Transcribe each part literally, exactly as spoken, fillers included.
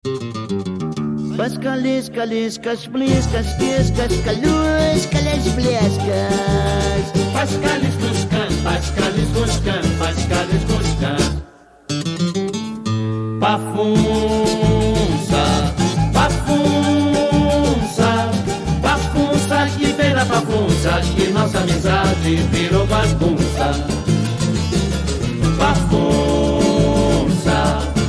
Pascalis, caliscas, bliscas, piscas, calhus, calhas, blescas. Pascalis cuscan, pascalis cuscan, pascalis cuscan. Pafunça, pafunça, pafunça que beira pafunça, que nossa amizade virou bagunça. Pafunça,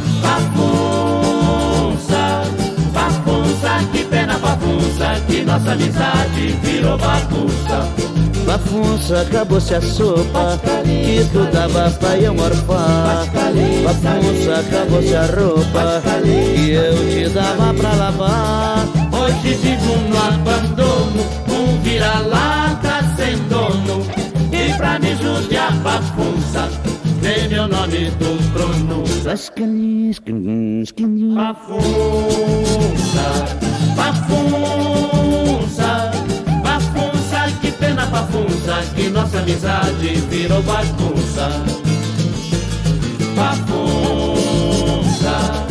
pafunça, pafunça que pena pafunça, que nossa amizade virou bagunça. Bafunça, acabou-se a sopa que tu dava pra eu morfar. Bafunça, acabou-se a roupa que eu te dava pra lavar. Hoje vivo no abandono, um vira-lata sem dono. E pra me judiar, bafunça, dei meu nome do trono. Bafunça, bafunça, bafunça, que pena bafunça, que nossa amizade virou bagunça. Bafunça,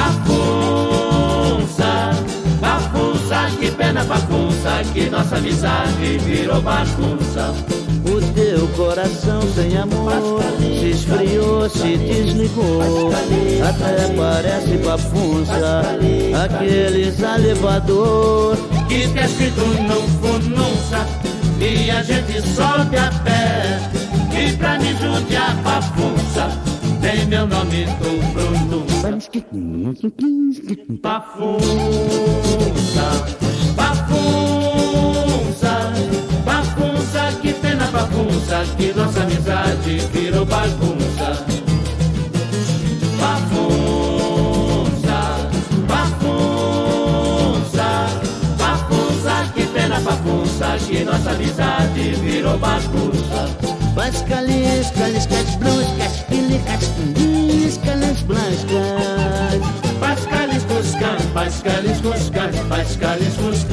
bafunça, bafunça, que pena bafunça, que nossa amizade virou bagunça. O teu coração sem amor se esfriou, se desligou. Até parece bafunça aqueles elevador que tá escrito não fununça e a gente sobe a pé. E pra me judiar bafunça, tem meu nome do Bruno. Bafunça, bafunça, bafunça, que pena bafunça, que nossa amizade virou bagunça. Bafunça, bafunça, bafunça, que pena bafunça, que nossa amizade virou bagunça. Pascalis, caliscas, bruscas, pilicas, piscas, blascas. Pascalis cuscan, pascalis cuscan, pascalis cuscan.